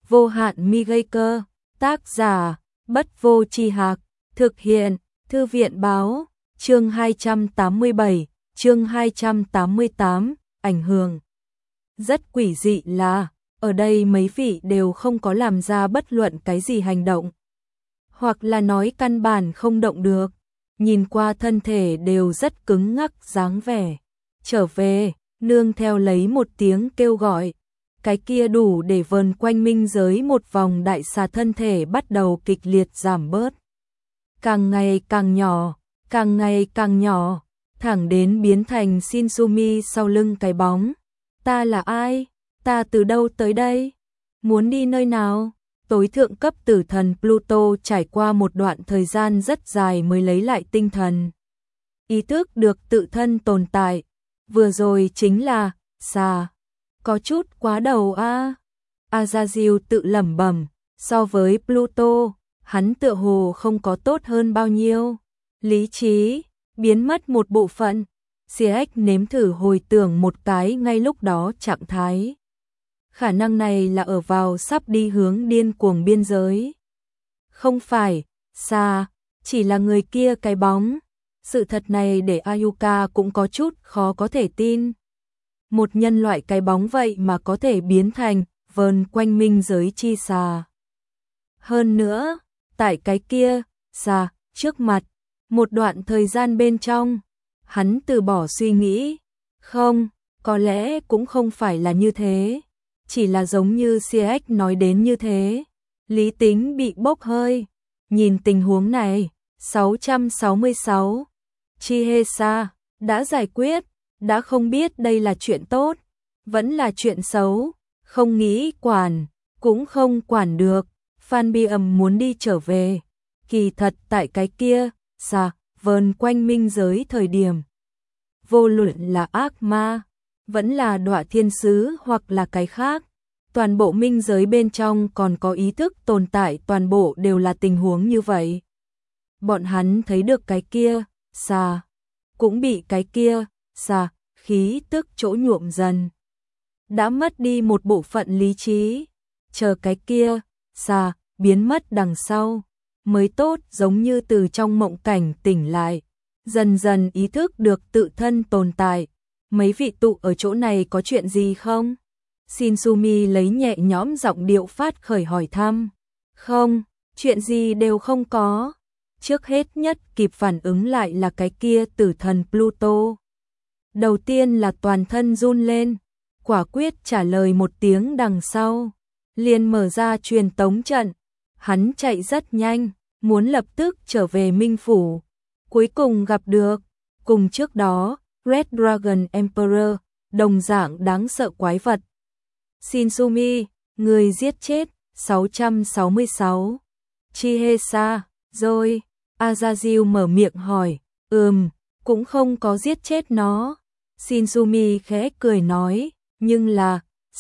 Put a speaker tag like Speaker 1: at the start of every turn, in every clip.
Speaker 1: Vô hạn mi gây cơ, tác giả, Bất Vô Tri Hạc, thực hiện, Thư viện báo, chương 287, chương 288, ảnh hưởng. Rất quỷ dị là, ở đây mấy vị đều không có làm ra bất luận cái gì hành động. Hoặc là nói căn bản không động được, nhìn qua thân thể đều rất cứng ngắc dáng vẻ. Trở về, nương theo lấy một tiếng kêu gọi. Cái kia đủ để vờn quanh minh giới một vòng đại xà thân thể bắt đầu kịch liệt giảm bớt. Càng ngày càng nhỏ, càng ngày càng nhỏ, thẳng đến biến thành Shinsumi sau lưng cái bóng. Ta là ai? Ta từ đâu tới đây? Muốn đi nơi nào? Tối thượng cấp tử thần Pluto trải qua một đoạn thời gian rất dài mới lấy lại tinh thần. Ý thức được tự thân tồn tại. Vừa rồi chính là xà. Có chút quá đầu a. Azazil tự lẩm bẩm, so với Pluto, hắn tựa hồ không có tốt hơn bao nhiêu. Lý trí biến mất một bộ phận. CX nếm thử hồi tưởng một cái ngay lúc đó trạng thái. Khả năng này là ở vào sắp đi hướng điên cuồng biên giới. Không phải, xa, chỉ là người kia cái bóng. Sự thật này để Ayuka cũng có chút khó có thể tin. Một nhân loại cái bóng vậy mà có thể biến thành vờn quanh minh giới chi xà. Hơn nữa, tại cái kia, xà, trước mặt, một đoạn thời gian bên trong, hắn từ bỏ suy nghĩ. Không, có lẽ cũng không phải là như thế. Chỉ là giống như CX nói đến như thế. Lý tính bị bốc hơi. Nhìn tình huống này, 666. Chihesa đã giải quyết, đã không biết đây là chuyện tốt, vẫn là chuyện xấu, không nghĩ quản, cũng không quản được. Phan Bi Ầm muốn đi trở về. Kỳ thật tại cái kia, vờn quanh minh giới thời điểm. Vô luận là ác ma, vẫn là đọa thiên sứ hoặc là cái khác. Toàn bộ minh giới bên trong còn có ý thức tồn tại, toàn bộ đều là tình huống như vậy. Bọn hắn thấy được cái kia, xà, cũng bị cái kia, xà, khí tức chỗ nhuộm dần. Đã mất đi một bộ phận lý trí, chờ cái kia, xà, biến mất đằng sau, mới tốt giống như từ trong mộng cảnh tỉnh lại. Dần dần ý thức được tự thân tồn tại. Mấy vị tụ ở chỗ này có chuyện gì không? Shinsumi lấy nhẹ nhõm giọng điệu phát khởi hỏi thăm. Không, chuyện gì đều không có. Trước hết nhất kịp phản ứng lại là cái kia tử thần Pluto. Đầu tiên là toàn thân run lên, quả quyết trả lời một tiếng đằng sau. Liền mở ra truyền tống trận. Hắn chạy rất nhanh, muốn lập tức trở về Minh Phủ. Cuối cùng gặp được, cùng trước đó, Red Dragon Emperor, đồng dạng đáng sợ quái vật. Shinsumi, người giết chết, 666. Chihesa, rồi, Azazil mở miệng hỏi, cũng không có giết chết nó. Shinsumi khẽ cười nói, nhưng là,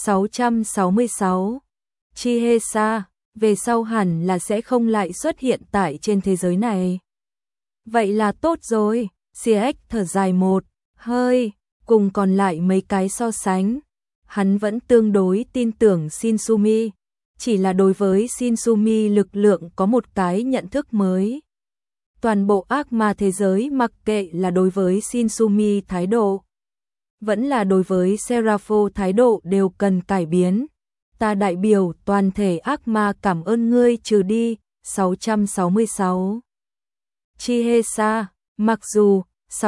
Speaker 1: 666. Chihesa, về sau hẳn là sẽ không lại xuất hiện tại trên thế giới này. Vậy là tốt rồi. CX thở dài một hơi, cùng còn lại mấy cái so sánh. Hắn vẫn tương đối tin tưởng Shinsumi, chỉ là đối với Shinsumi lực lượng có một cái nhận thức mới. Toàn bộ ác ma thế giới mặc kệ là đối với Shinsumi thái độ, vẫn là đối với Serapho thái độ đều cần cải biến. Ta đại biểu toàn thể ác ma cảm ơn ngươi trừ đi, 666. Chihesa, mặc dù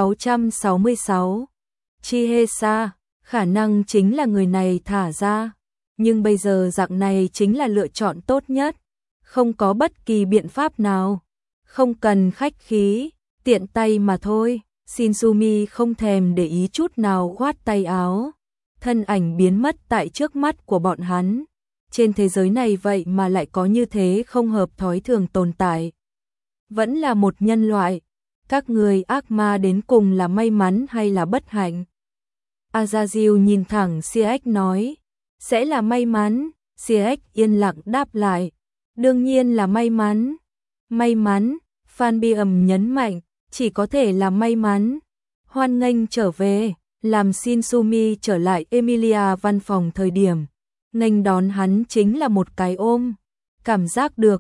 Speaker 1: 666. Chihesa, khả năng chính là người này thả ra, nhưng bây giờ dạng này chính là lựa chọn tốt nhất, không có bất kỳ biện pháp nào, không cần khách khí, tiện tay mà thôi. Shinsumi không thèm để ý chút nào khoát tay áo, thân ảnh biến mất tại trước mắt của bọn hắn. Trên thế giới này vậy mà lại có như thế không hợp thói thường tồn tại. Vẫn là một nhân loại, các người ác ma đến cùng là may mắn hay là bất hạnh? Azazil nhìn thẳng CX nói, sẽ là may mắn. CX yên lặng đáp lại, đương nhiên là may mắn. May mắn, Phan Bi Ầm nhấn mạnh, chỉ có thể là may mắn. Hoan nghênh trở về. Làm Shinsumi trở lại Emilia văn phòng thời điểm, nghênh đón hắn chính là một cái ôm. Cảm giác được.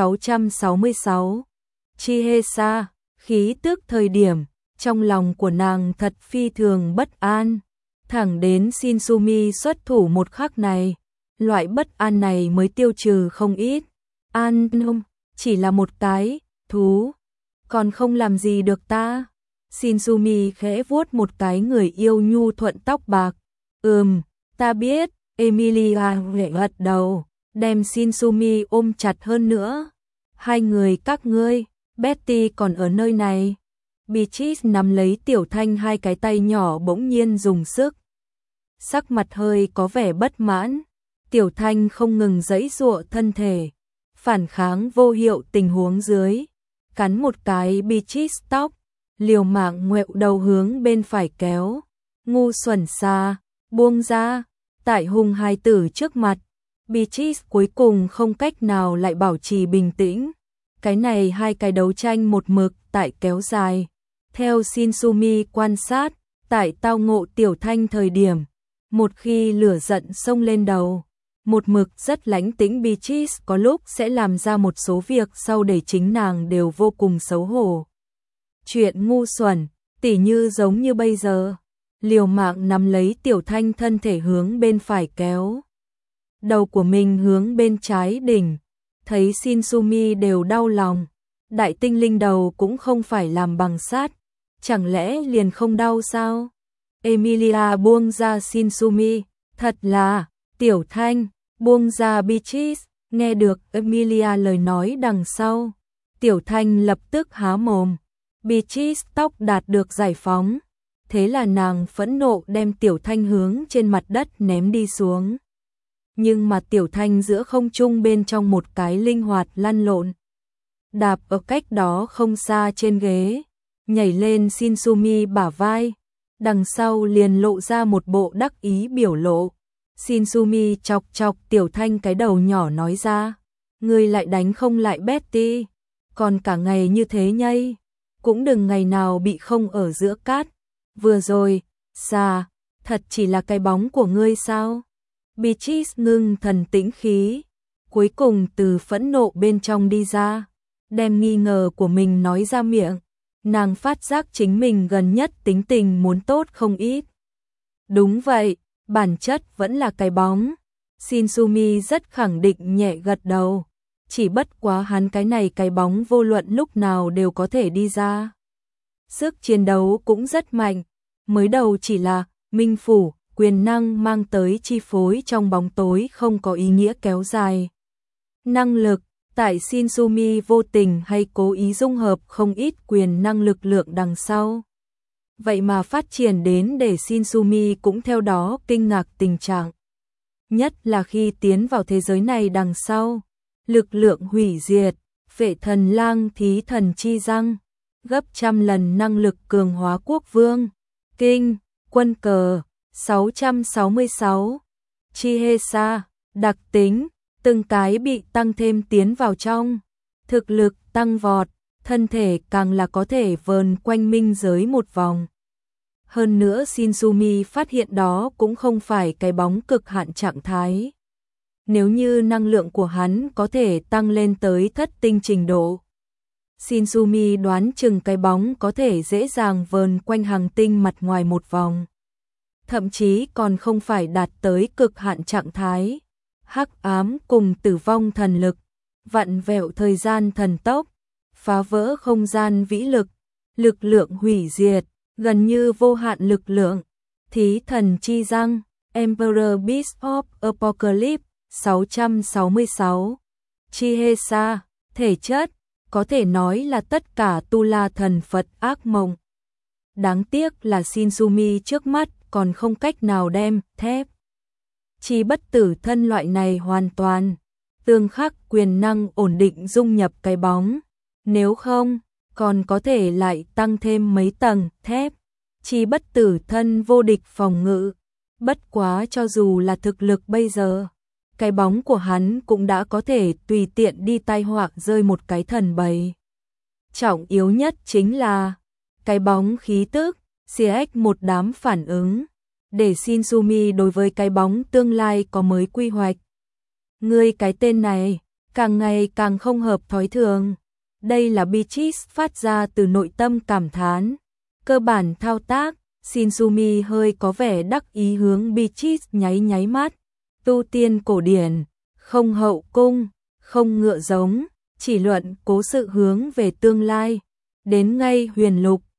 Speaker 1: 666. Chihesa, khí tức thời điểm, trong lòng của nàng thật phi thường bất an. Thẳng đến Shinsumi xuất thủ một khắc này, loại bất an này mới tiêu trừ không ít. An nông, chỉ là một cái, thú, còn không làm gì được ta. Shinsumi khẽ vuốt một cái người yêu nhu thuận tóc bạc. Ta biết, Emilia gật đầu, đem Shinsumi ôm chặt hơn nữa. Hai người các ngươi, Betty còn ở nơi này. Beatrice nắm lấy Tiểu Thanh hai cái tay nhỏ bỗng nhiên dùng sức. Sắc mặt hơi có vẻ bất mãn. Tiểu Thanh không ngừng giãy giụa thân thể, phản kháng vô hiệu tình huống dưới. Cắn một cái Beatrice tóc, liều mạng ngoẹo đầu hướng bên phải kéo. Ngu xuẩn xa, buông ra. Tại hùng hài tử trước mặt, Beatrice cuối cùng không cách nào lại bảo trì bình tĩnh. Cái này hai cái đấu tranh một mực tại kéo dài. Theo Shinsumi quan sát, tại tao ngộ Tiểu Thanh thời điểm, một khi lửa giận xông lên đầu, một mực rất lánh tĩnh Beatrice có lúc sẽ làm ra một số việc sau để chính nàng đều vô cùng xấu hổ. Chuyện ngu xuẩn, tỉ như giống như bây giờ, liều mạng nắm lấy Tiểu Thanh thân thể hướng bên phải kéo. Đầu của mình hướng bên trái đỉnh, thấy Shinsumi đều đau lòng. Đại tinh linh đầu cũng không phải làm bằng sắt, chẳng lẽ liền không đau sao? Emilia buông ra Shinsumi, thật là, Tiểu Thanh, buông ra Beatrice, nghe được Emilia lời nói đằng sau. Tiểu Thanh lập tức há mồm, Beatrice tóc đạt được giải phóng, thế là nàng phẫn nộ đem Tiểu Thanh hướng trên mặt đất ném đi xuống. Nhưng mà Tiểu Thanh giữa không trung bên trong một cái linh hoạt lăn lộn, đạp ở cách đó không xa trên ghế, nhảy lên Shinsumi bả vai, đằng sau liền lộ ra một bộ đắc ý biểu lộ. Shinsumi chọc chọc Tiểu Thanh cái đầu nhỏ nói ra, ngươi lại đánh không lại Betty, còn cả ngày như thế nhây, cũng đừng ngày nào bị không ở giữa cát. Vừa rồi, xa, thật chỉ là cái bóng của ngươi sao? Beatrice ngưng thần tĩnh khí, cuối cùng từ phẫn nộ bên trong đi ra, đem nghi ngờ của mình nói ra miệng. Nàng phát giác chính mình gần nhất tính tình muốn tốt không ít. Đúng vậy, bản chất vẫn là cái bóng. Shinsumi rất khẳng định nhẹ gật đầu. Chỉ bất quá hắn cái này cái bóng vô luận lúc nào đều có thể đi ra. Sức chiến đấu cũng rất mạnh. Mới đầu chỉ là minh phủ, quyền năng mang tới chi phối trong bóng tối không có ý nghĩa kéo dài. Năng lực, tại Shinsumi vô tình hay cố ý dung hợp không ít quyền năng lực lượng đằng sau. Vậy mà phát triển đến để Shinsumi cũng theo đó kinh ngạc tình trạng. Nhất là khi tiến vào thế giới này đằng sau, lực lượng hủy diệt, Phệ Thần Lang thí thần chi răng, gấp trăm lần năng lực cường hóa quốc vương. Kinh, quân cờ, 666. Chihesa, đặc tính, từng cái bị tăng thêm tiến vào trong. Thực lực tăng vọt, thân thể càng là có thể vờn quanh minh giới một vòng. Hơn nữa Shinsumi phát hiện đó cũng không phải cái bóng cực hạn trạng thái. Nếu như năng lượng của hắn có thể tăng lên tới thất tinh trình độ, Shinsumi đoán chừng cái bóng có thể dễ dàng vờn quanh hành tinh mặt ngoài một vòng. Thậm chí còn không phải đạt tới cực hạn trạng thái. Hắc ám cùng tử vong thần lực, vặn vẹo thời gian thần tốc, phá vỡ không gian vĩ lực, lực lượng hủy diệt, gần như vô hạn lực lượng. Thí thần chi răng, Emperor Beast of Apocalypse, 666. Chihesa, thể chất, có thể nói là tất cả Tu La thần Phật ác mộng. Đáng tiếc là Shinsumi trước mắt còn không cách nào đem thép chi bất tử thân loại này hoàn toàn tương khắc quyền năng ổn định dung nhập cái bóng. Nếu không, còn có thể lại tăng thêm mấy tầng thép chi bất tử thân vô địch phòng ngự. Bất quá cho dù là thực lực bây giờ, cái bóng của hắn cũng đã có thể tùy tiện đi tai họa rơi một cái thần bầy. Trọng yếu nhất chính là cái bóng khí tức, CX một đám phản ứng. để Shinsumi đối với cái bóng tương lai có mới quy hoạch. Ngươi cái tên này, càng ngày càng không hợp thói thường. Đây là Beatrice phát ra từ nội tâm cảm thán. Cơ bản thao tác, Shinsumi hơi có vẻ đắc ý hướng Beatrice nháy nháy mắt. Tu tiên cổ điển, không hậu cung, không ngựa giống, chỉ luận cố sự hướng về tương lai. Đến ngay huyền lục,